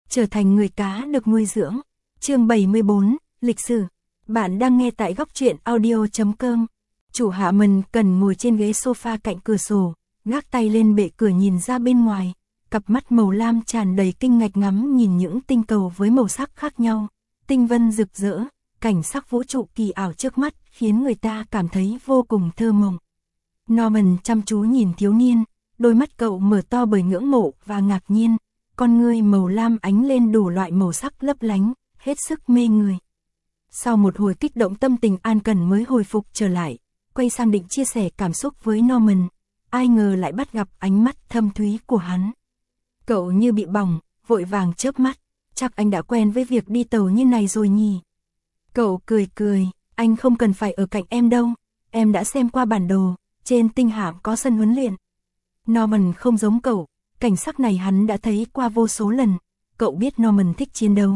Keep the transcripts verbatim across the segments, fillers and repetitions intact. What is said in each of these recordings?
trở thành người cá được nuôi dưỡng. Chương bảy mươi bốn, lịch sử. Bạn đang nghe tại góc truyện audio chấm com. Chủ Hạ Mần Cần ngồi trên ghế sofa cạnh cửa sổ, gác tay lên bệ cửa nhìn ra bên ngoài, cặp mắt màu lam tràn đầy kinh ngạc ngắm nhìn những tinh cầu với màu sắc khác nhau, tinh vân rực rỡ, cảnh sắc vũ trụ kỳ ảo trước mắt khiến người ta cảm thấy vô cùng thơ mộng. Norman chăm chú nhìn thiếu niên, đôi mắt cậu mở to bởi ngưỡng mộ và ngạc nhiên, con ngươi màu lam ánh lên đủ loại màu sắc lấp lánh, hết sức mê người. Sau một hồi kích động tâm tình An Cần mới hồi phục trở lại, quay sang định chia sẻ cảm xúc với Norman, ai ngờ lại bắt gặp ánh mắt thâm thúy của hắn. Cậu như bị bỏng, vội vàng chớp mắt, chắc anh đã quen với việc đi tàu như này rồi nhỉ. Cậu cười cười, anh không cần phải ở cạnh em đâu, em đã xem qua bản đồ, trên tinh hạm có sân huấn luyện. Norman không giống cậu, cảnh sắc này hắn đã thấy qua vô số lần, cậu biết Norman thích chiến đấu.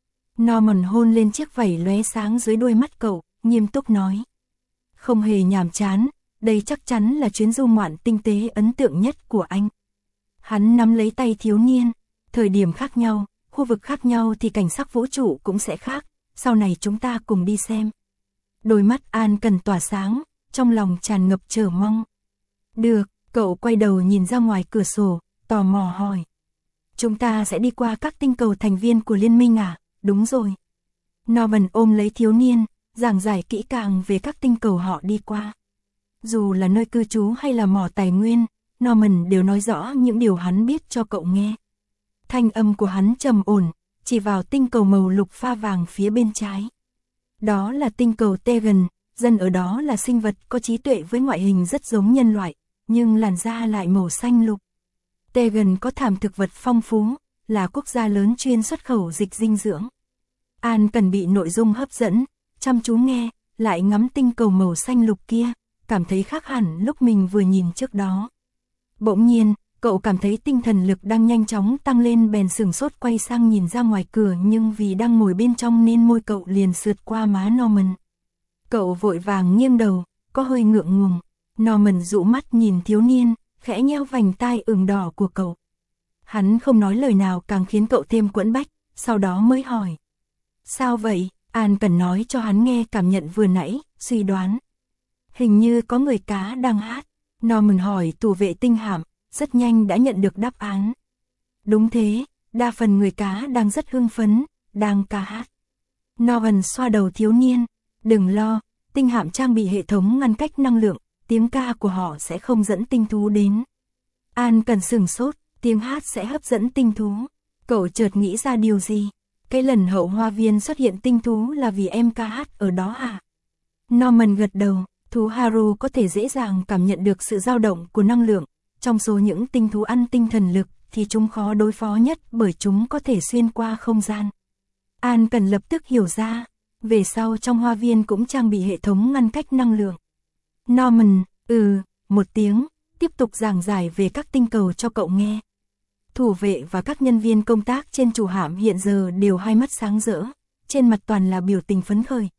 Norman hôn lên chiếc vảy lóe sáng dưới đôi mắt cậu, nghiêm túc nói. Không hề nhàm chán, đây chắc chắn là chuyến du ngoạn tinh tế ấn tượng nhất của anh. Hắn nắm lấy tay thiếu niên, thời điểm khác nhau, khu vực khác nhau thì cảnh sắc vũ trụ cũng sẽ khác, sau này chúng ta cùng đi xem. Đôi mắt An Cần tỏa sáng, trong lòng tràn ngập chờ mong. Được, cậu quay đầu nhìn ra ngoài cửa sổ, tò mò hỏi. Chúng ta sẽ đi qua các tinh cầu thành viên của liên minh à? Đúng rồi. Norman ôm lấy thiếu niên, giảng giải kỹ càng về các tinh cầu họ đi qua. Dù là nơi cư trú hay là mỏ tài nguyên, Norman đều nói rõ những điều hắn biết cho cậu nghe. Thanh âm của hắn trầm ổn, chỉ vào tinh cầu màu lục pha vàng phía bên trái. Đó là tinh cầu Tegan, dân ở đó là sinh vật có trí tuệ với ngoại hình rất giống nhân loại, nhưng làn da lại màu xanh lục. Tegan có thảm thực vật phong phú, là quốc gia lớn chuyên xuất khẩu dịch dinh dưỡng. An Cần bị nội dung hấp dẫn, chăm chú nghe, lại ngắm tinh cầu màu xanh lục kia, cảm thấy khác hẳn lúc mình vừa nhìn trước đó. Bỗng nhiên, cậu cảm thấy tinh thần lực đang nhanh chóng tăng lên bèn sửng sốt quay sang nhìn ra ngoài cửa nhưng vì đang ngồi bên trong nên môi cậu liền sượt qua má Norman. Cậu vội vàng nghiêng đầu, có hơi ngượng ngùng. Norman dụ mắt nhìn thiếu niên, khẽ nheo vành tai ửng đỏ của cậu. Hắn không nói lời nào càng khiến cậu thêm quẫn bách, sau đó mới hỏi. Sao vậy? An Cần nói cho hắn nghe cảm nhận vừa nãy, suy đoán. Hình như có người cá đang hát. Norman hỏi tù vệ tinh hạm, rất nhanh đã nhận được đáp án. Đúng thế, đa phần người cá đang rất hưng phấn, đang ca hát. Norman xoa đầu thiếu niên, đừng lo, tinh hạm trang bị hệ thống ngăn cách năng lượng, tiếng ca của họ sẽ không dẫn tinh thú đến. An Cần sửng sốt, tiếng hát sẽ hấp dẫn tinh thú. Cậu chợt nghĩ ra điều gì? Cái lần hậu hoa viên xuất hiện tinh thú là vì em ca hát ở đó à? Norman gật đầu, thú Haru có thể dễ dàng cảm nhận được sự dao động của năng lượng. Trong số những tinh thú ăn tinh thần lực thì chúng khó đối phó nhất bởi chúng có thể xuyên qua không gian. An Cần lập tức hiểu ra, về sau trong hoa viên cũng trang bị hệ thống ngăn cách năng lượng. Norman, ừ, một tiếng, tiếp tục giảng giải về các tinh cầu cho cậu nghe. Thủ vệ và các nhân viên công tác trên chủ hạm hiện giờ đều hai mắt sáng rỡ, trên mặt toàn là biểu tình phấn khởi.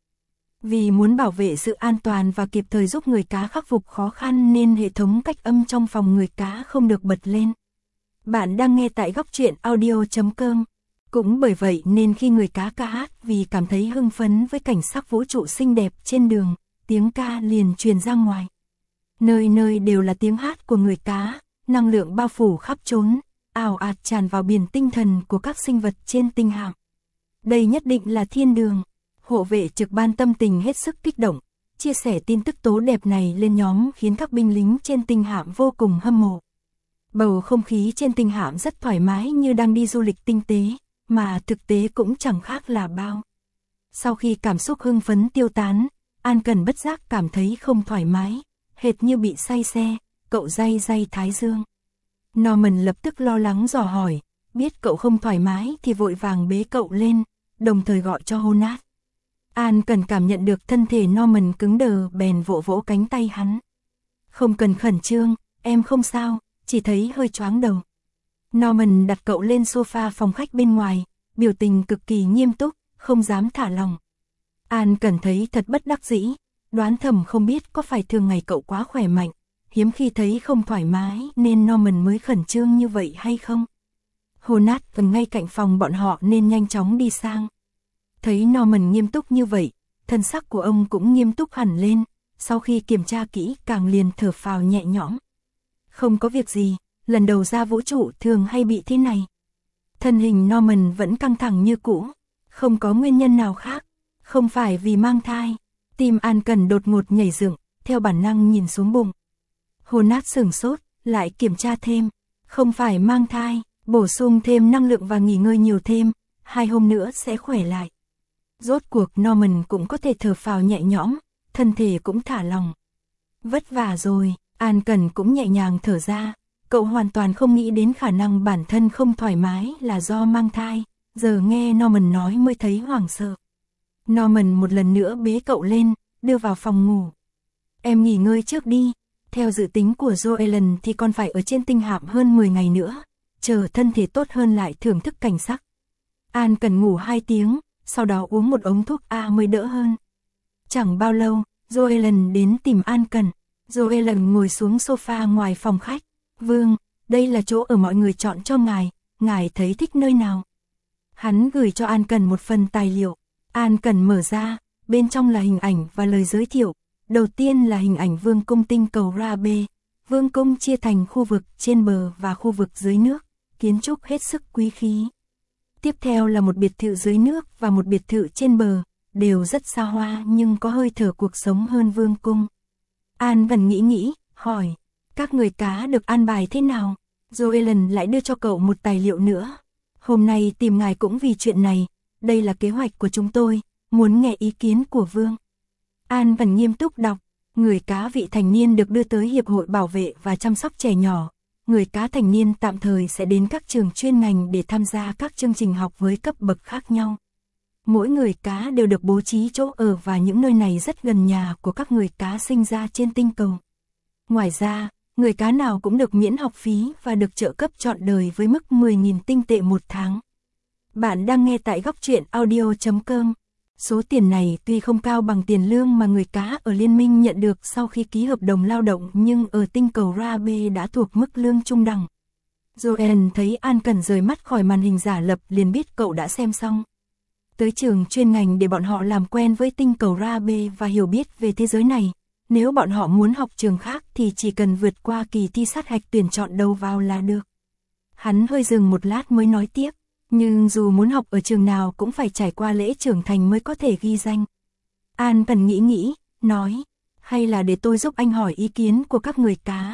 Vì muốn bảo vệ sự an toàn và kịp thời giúp người cá khắc phục khó khăn nên hệ thống cách âm trong phòng người cá không được bật lên. Bạn đang nghe tại góc truyện audio chấm com. Cũng bởi vậy nên khi người cá ca hát vì cảm thấy hưng phấn với cảnh sắc vũ trụ xinh đẹp trên đường, tiếng ca liền truyền ra ngoài. Nơi nơi đều là tiếng hát của người cá, năng lượng bao phủ khắp trốn, ào ạt tràn vào biển tinh thần của các sinh vật trên tinh hạm. Đây nhất định là thiên đường. Hộ vệ trực ban tâm tình hết sức kích động, chia sẻ tin tức tố đẹp này lên nhóm khiến các binh lính trên tinh hạm vô cùng hâm mộ. Bầu không khí trên tinh hạm rất thoải mái như đang đi du lịch tinh tế, mà thực tế cũng chẳng khác là bao. Sau khi cảm xúc hưng phấn tiêu tán, An Cần bất giác cảm thấy không thoải mái, hệt như bị say xe, cậu day day thái dương. Norman lập tức lo lắng dò hỏi, biết cậu không thoải mái thì vội vàng bế cậu lên, đồng thời gọi cho Honat. An Cần cảm nhận được thân thể Norman cứng đờ bèn vỗ vỗ cánh tay hắn. Không cần khẩn trương, em không sao, chỉ thấy hơi choáng đầu. Norman đặt cậu lên sofa phòng khách bên ngoài, biểu tình cực kỳ nghiêm túc, không dám thả lòng. An Cần thấy thật bất đắc dĩ, đoán thầm không biết có phải thường ngày cậu quá khỏe mạnh, hiếm khi thấy không thoải mái nên Norman mới khẩn trương như vậy hay không. Honat gần ngay cạnh phòng bọn họ nên nhanh chóng đi sang. Thấy Norman nghiêm túc như vậy, thân sắc của ông cũng nghiêm túc hẳn lên, sau khi kiểm tra kỹ càng liền thở phào nhẹ nhõm. Không có việc gì, lần đầu ra vũ trụ thường hay bị thế này. Thân hình Norman vẫn căng thẳng như cũ, không có nguyên nhân nào khác, không phải vì mang thai. Tim An Cần đột ngột nhảy dựng, theo bản năng nhìn xuống bụng. Honat sửng sốt, lại kiểm tra thêm, không phải mang thai, bổ sung thêm năng lượng và nghỉ ngơi nhiều thêm, hai hôm nữa sẽ khỏe lại. Rốt cuộc Norman cũng có thể thở phào nhẹ nhõm, thân thể cũng thả lòng. Vất vả rồi, An Cần cũng nhẹ nhàng thở ra, cậu hoàn toàn không nghĩ đến khả năng bản thân không thoải mái là do mang thai, giờ nghe Norman nói mới thấy hoảng sợ. Norman một lần nữa bế cậu lên, đưa vào phòng ngủ. Em nghỉ ngơi trước đi, theo dự tính của Joellen thì còn phải ở trên tinh hạm hơn mười ngày nữa, chờ thân thể tốt hơn lại thưởng thức cảnh sắc. An Cần ngủ hai tiếng, sau đó uống một ống thuốc A mới đỡ hơn. Chẳng bao lâu, Joellen đến tìm An Cần. Joellen ngồi xuống sofa ngoài phòng khách. Vương, đây là chỗ ở mọi người chọn cho ngài, ngài thấy thích nơi nào? Hắn gửi cho An Cần một phần tài liệu. An Cần mở ra, bên trong là hình ảnh và lời giới thiệu. Đầu tiên là hình ảnh vương cung tinh cầu Rabe. Vương cung chia thành khu vực trên bờ và khu vực dưới nước, kiến trúc hết sức quý khí. Tiếp theo là một biệt thự dưới nước và một biệt thự trên bờ, đều rất xa hoa nhưng có hơi thở cuộc sống hơn vương cung. An Cần nghĩ nghĩ, hỏi, các người cá được an bài thế nào? Joellen lại đưa cho cậu một tài liệu nữa. Hôm nay tìm ngài cũng vì chuyện này, đây là kế hoạch của chúng tôi, muốn nghe ý kiến của Vương. An Cần nghiêm túc đọc, người cá vị thành niên được đưa tới Hiệp hội Bảo vệ và Chăm sóc Trẻ Nhỏ. Người cá thành niên tạm thời sẽ đến các trường chuyên ngành để tham gia các chương trình học với cấp bậc khác nhau. Mỗi người cá đều được bố trí chỗ ở và những nơi này rất gần nhà của các người cá sinh ra trên tinh cầu. Ngoài ra, người cá nào cũng được miễn học phí và được trợ cấp trọn đời với mức mười nghìn tinh tệ một tháng. Bạn đang nghe tại góc truyện audio chấm com. Số tiền này tuy không cao bằng tiền lương mà người cá ở Liên minh nhận được sau khi ký hợp đồng lao động nhưng ở tinh cầu Rabe đã thuộc mức lương trung đẳng. Joellen thấy An Cần rời mắt khỏi màn hình giả lập liền biết cậu đã xem xong. Tới trường chuyên ngành để bọn họ làm quen với tinh cầu Rabe và hiểu biết về thế giới này. Nếu bọn họ muốn học trường khác thì chỉ cần vượt qua kỳ thi sát hạch tuyển chọn đầu vào là được. Hắn hơi dừng một lát mới nói tiếp. Nhưng dù muốn học ở trường nào cũng phải trải qua lễ trưởng thành mới có thể ghi danh. An Cần nghĩ nghĩ, nói, hay là để tôi giúp anh hỏi ý kiến của các người cá.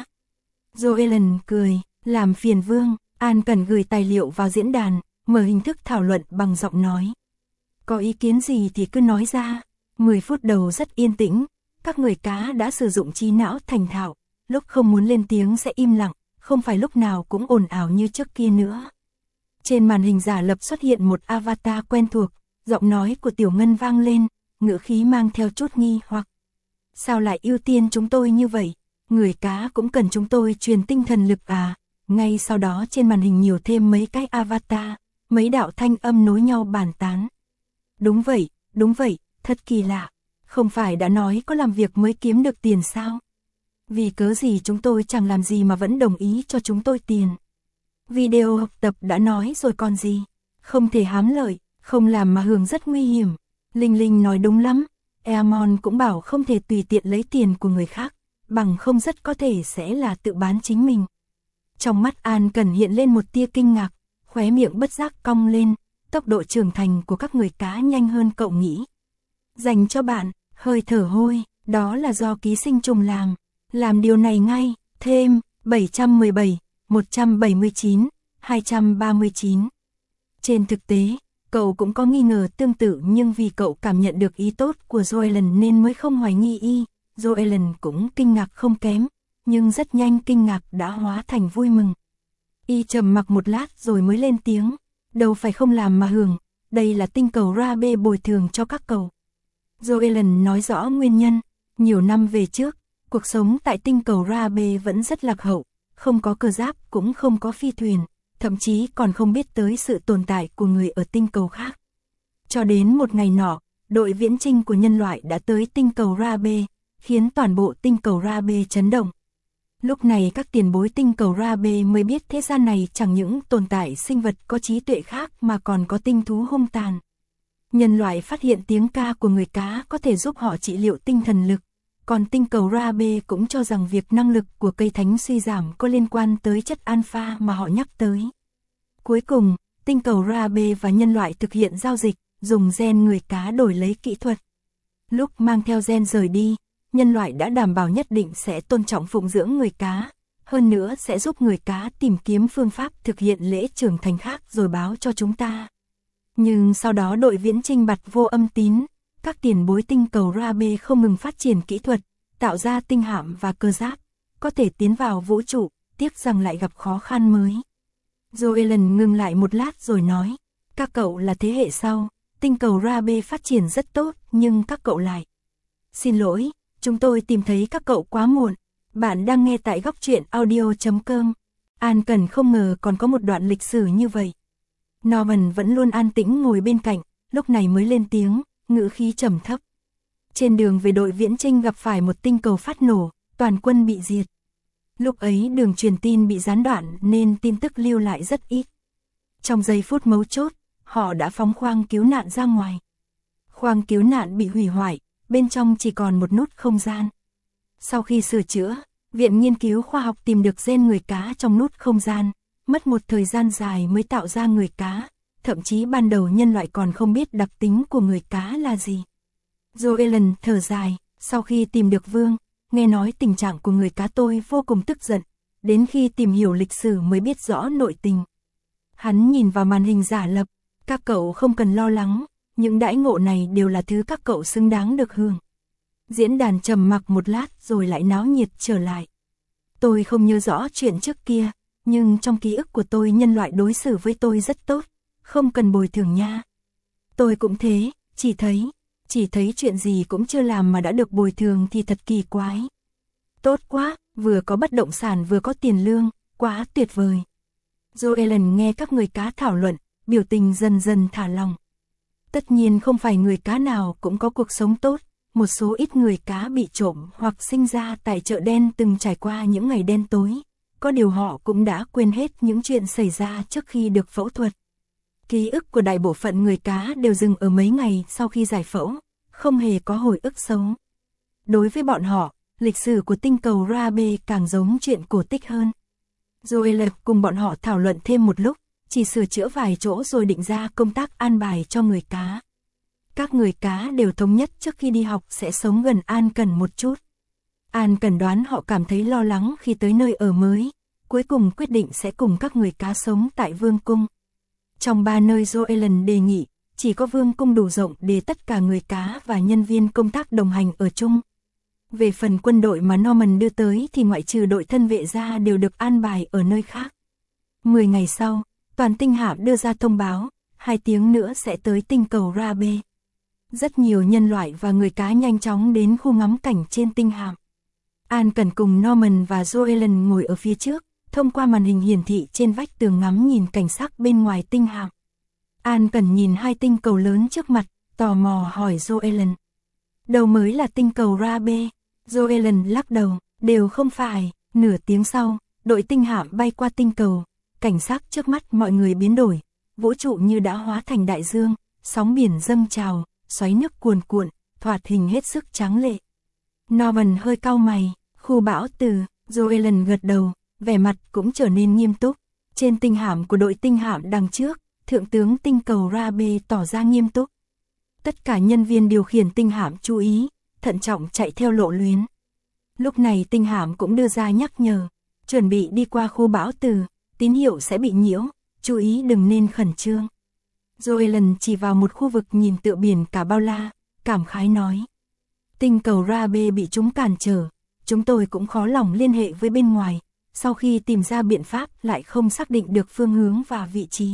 Joellen cười, làm phiền Vương. An Cần gửi tài liệu vào diễn đàn, mở hình thức thảo luận bằng giọng nói. Có ý kiến gì thì cứ nói ra. mười phút đầu rất yên tĩnh, các người cá đã sử dụng trí não thành thạo, lúc không muốn lên tiếng sẽ im lặng, không phải lúc nào cũng ồn ào như trước kia nữa. Trên màn hình giả lập xuất hiện một avatar quen thuộc, giọng nói của Tiểu Ngân vang lên, ngữ khí mang theo chút nghi hoặc. Sao lại ưu tiên chúng tôi như vậy? Người cá cũng cần chúng tôi truyền tinh thần lực à? Ngay sau đó trên màn hình nhiều thêm mấy cái avatar, mấy đạo thanh âm nối nhau bàn tán. Đúng vậy, đúng vậy, thật kỳ lạ. Không phải đã nói có làm việc mới kiếm được tiền sao? Vì cớ gì chúng tôi chẳng làm gì mà vẫn đồng ý cho chúng tôi tiền? Video học tập đã nói rồi còn gì, không thể hám lợi, không làm mà hưởng rất nguy hiểm. Linh Linh nói đúng lắm, Eamon cũng bảo không thể tùy tiện lấy tiền của người khác, bằng không rất có thể sẽ là tự bán chính mình. Trong mắt An Cần hiện lên một tia kinh ngạc, khóe miệng bất giác cong lên, tốc độ trưởng thành của các người cá nhanh hơn cậu nghĩ. Dành cho bạn, hơi thở hôi, đó là do ký sinh trùng làm, làm điều này ngay, thêm, bảy trăm mười bảy. một trăm bảy mươi chín, hai trăm ba mươi chín. Trên thực tế, cậu cũng có nghi ngờ tương tự nhưng vì cậu cảm nhận được ý tốt của Joellen nên mới không hoài nghi y. Joellen cũng kinh ngạc không kém, nhưng rất nhanh kinh ngạc đã hóa thành vui mừng. Y trầm mặc một lát rồi mới lên tiếng, đâu phải không làm mà hưởng, đây là tinh cầu Rabe bồi thường cho các cậu. Joellen nói rõ nguyên nhân, nhiều năm về trước, cuộc sống tại tinh cầu Rabe vẫn rất lạc hậu. Không có cơ giáp cũng không có phi thuyền, thậm chí còn không biết tới sự tồn tại của người ở tinh cầu khác. Cho đến một ngày nọ, đội viễn chinh của nhân loại đã tới tinh cầu Rabe, khiến toàn bộ tinh cầu Rabe chấn động. Lúc này các tiền bối tinh cầu Rabe mới biết thế gian này chẳng những tồn tại sinh vật có trí tuệ khác mà còn có tinh thú hung tàn. Nhân loại phát hiện tiếng ca của người cá có thể giúp họ trị liệu tinh thần lực, còn tinh cầu Rabe cũng cho rằng việc năng lực của cây thánh suy giảm có liên quan tới chất alpha mà họ nhắc tới. Cuối cùng, tinh cầu Rabe và nhân loại thực hiện giao dịch, dùng gen người cá đổi lấy kỹ thuật. Lúc mang theo gen rời đi, nhân loại đã đảm bảo nhất định sẽ tôn trọng phụng dưỡng người cá, hơn nữa sẽ giúp người cá tìm kiếm phương pháp thực hiện lễ trưởng thành khác rồi báo cho chúng ta. Nhưng sau đó đội viễn chinh bặt vô âm tín, các tiền bối tinh cầu Rabe không ngừng phát triển kỹ thuật, tạo ra tinh hạm và cơ giáp, có thể tiến vào vũ trụ, tiếc rằng lại gặp khó khăn mới. Joellen ngừng lại một lát rồi nói, các cậu là thế hệ sau, tinh cầu Rabe phát triển rất tốt nhưng các cậu lại. Xin lỗi, chúng tôi tìm thấy các cậu quá muộn, bạn đang nghe tại góc truyện audio chấm com. An Cần không ngờ còn có một đoạn lịch sử như vậy. Norman vẫn luôn an tĩnh ngồi bên cạnh, lúc này mới lên tiếng, ngữ khí trầm thấp. Trên đường về đội viễn chinh gặp phải một tinh cầu phát nổ, toàn quân bị diệt. Lúc ấy đường truyền tin bị gián đoạn nên tin tức lưu lại rất ít. Trong giây phút mấu chốt, họ đã phóng khoang cứu nạn ra ngoài. Khoang cứu nạn bị hủy hoại, bên trong chỉ còn một nút không gian. Sau khi sửa chữa, Viện Nghiên cứu Khoa học tìm được gen người cá trong nút không gian, mất một thời gian dài mới tạo ra người cá, thậm chí ban đầu nhân loại còn không biết đặc tính của người cá là gì. Joellen thở dài, sau khi tìm được Vương, nghe nói tình trạng của người cá tôi vô cùng tức giận, đến khi tìm hiểu lịch sử mới biết rõ nội tình. Hắn nhìn vào màn hình giả lập, các cậu không cần lo lắng, những đãi ngộ này đều là thứ các cậu xứng đáng được hưởng. Diễn đàn trầm mặc một lát rồi lại náo nhiệt trở lại. Tôi không nhớ rõ chuyện trước kia, nhưng trong ký ức của tôi nhân loại đối xử với tôi rất tốt, không cần bồi thường nha. Tôi cũng thế, chỉ thấy, chỉ thấy chuyện gì cũng chưa làm mà đã được bồi thường thì thật kỳ quái. Tốt quá, vừa có bất động sản vừa có tiền lương, quá tuyệt vời. Joellen nghe các người cá thảo luận, biểu tình dần dần thả lòng. Tất nhiên không phải người cá nào cũng có cuộc sống tốt, một số ít người cá bị trộm hoặc sinh ra tại chợ đen từng trải qua những ngày đen tối, có điều họ cũng đã quên hết những chuyện xảy ra trước khi được phẫu thuật. Ký ức của đại bộ phận người cá đều dừng ở mấy ngày sau khi giải phẫu, không hề có hồi ức xấu. Đối với bọn họ, lịch sử của tinh cầu Rabe càng giống chuyện cổ tích hơn. Joellen cùng bọn họ thảo luận thêm một lúc, chỉ sửa chữa vài chỗ rồi định ra công tác an bài cho người cá. Các người cá đều thống nhất trước khi đi học sẽ sống gần An Cần một chút. An Cần đoán họ cảm thấy lo lắng khi tới nơi ở mới, cuối cùng quyết định sẽ cùng các người cá sống tại Vương Cung. Trong ba nơi Joellen đề nghị, chỉ có Vương Cung đủ rộng để tất cả người cá và nhân viên công tác đồng hành ở chung. Về phần quân đội mà Norman đưa tới thì ngoại trừ đội thân vệ ra đều được an bài ở nơi khác. Mười ngày sau, toàn tinh hạm đưa ra thông báo, hai tiếng nữa sẽ tới tinh cầu Rabe. Rất nhiều nhân loại và người cá nhanh chóng đến khu ngắm cảnh trên tinh hạm. An Cần cùng Norman và Joellen ngồi ở phía trước, thông qua màn hình hiển thị trên vách tường ngắm nhìn cảnh sắc bên ngoài tinh hạm. An Cần nhìn hai tinh cầu lớn trước mặt, tò mò hỏi Joellen. Đâu mới là tinh cầu Rabe? Joellen lắc đầu, đều không phải. Nửa tiếng sau, đội tinh hạm bay qua tinh cầu, cảnh sắc trước mắt mọi người biến đổi, vũ trụ như đã hóa thành đại dương, sóng biển dâng trào, xoáy nước cuồn cuộn, thoạt hình hết sức tráng lệ. Norman hơi cau mày, khu bão từ, Joellen gật đầu, vẻ mặt cũng trở nên nghiêm túc. Trên tinh hạm của đội tinh hạm đằng trước, thượng tướng tinh cầu Rabe tỏ ra nghiêm túc. Tất cả nhân viên điều khiển tinh hạm chú ý, thận trọng chạy theo lộ luyến. Lúc này tinh hạm cũng đưa ra nhắc nhở, chuẩn bị đi qua khu bão từ, tín hiệu sẽ bị nhiễu, chú ý đừng nên khẩn trương. Joellen chỉ vào một khu vực nhìn tựa biển cả bao la, cảm khái nói. Tinh cầu Rabe bị chúng cản trở, chúng tôi cũng khó lòng liên hệ với bên ngoài, sau khi tìm ra biện pháp lại không xác định được phương hướng và vị trí.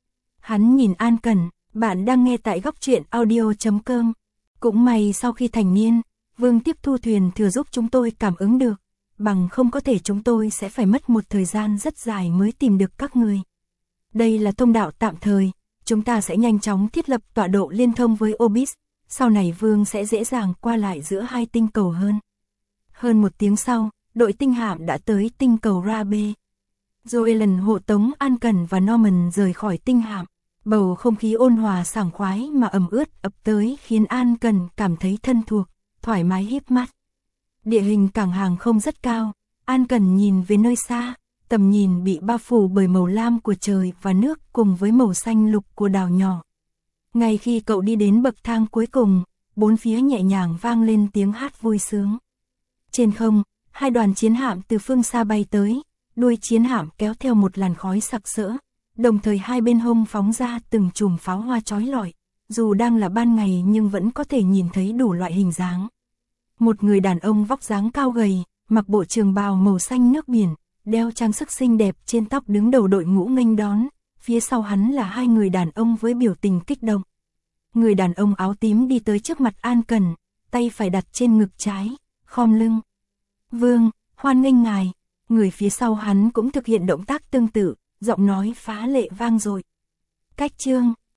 Hắn nhìn An Cần, bạn đang nghe tại góc truyện audio chấm com. Cũng may sau khi thành niên, Vương tiếp thu thuyền thừa giúp chúng tôi cảm ứng được, bằng không có thể chúng tôi sẽ phải mất một thời gian rất dài mới tìm được các người. Đây là thông đạo tạm thời, chúng ta sẽ nhanh chóng thiết lập tọa độ liên thông với Obis, sau này Vương sẽ dễ dàng qua lại giữa hai tinh cầu hơn. Hơn một tiếng sau, đội tinh hạm đã tới tinh cầu Rabe. Joellen hộ tống An Cần và Norman rời khỏi tinh hạm. Bầu không khí ôn hòa sảng khoái mà ẩm ướt ập tới khiến An Cần cảm thấy thân thuộc, thoải mái híp mắt. Địa hình cảng hàng không rất cao, An Cần nhìn về nơi xa, tầm nhìn bị bao phủ bởi màu lam của trời và nước cùng với màu xanh lục của đảo nhỏ. Ngay khi cậu đi đến bậc thang cuối cùng, bốn phía nhẹ nhàng vang lên tiếng hát vui sướng. Trên không, hai đoàn chiến hạm từ phương xa bay tới, đuôi chiến hạm kéo theo một làn khói sặc sỡ, đồng thời hai bên hông phóng ra từng chùm pháo hoa chói lọi, dù đang là ban ngày nhưng vẫn có thể nhìn thấy đủ loại hình dáng. Một người đàn ông vóc dáng cao gầy, mặc bộ trường bào màu xanh nước biển, đeo trang sức xinh đẹp trên tóc đứng đầu đội ngũ nghênh đón, phía sau hắn là hai người đàn ông với biểu tình kích động. Người đàn ông áo tím đi tới trước mặt An Cần, tay phải đặt trên ngực trái, khom lưng. Vương, hoan nghênh ngài. Người phía sau hắn cũng thực hiện động tác tương tự, giọng nói phá lệ vang dội. Cách chương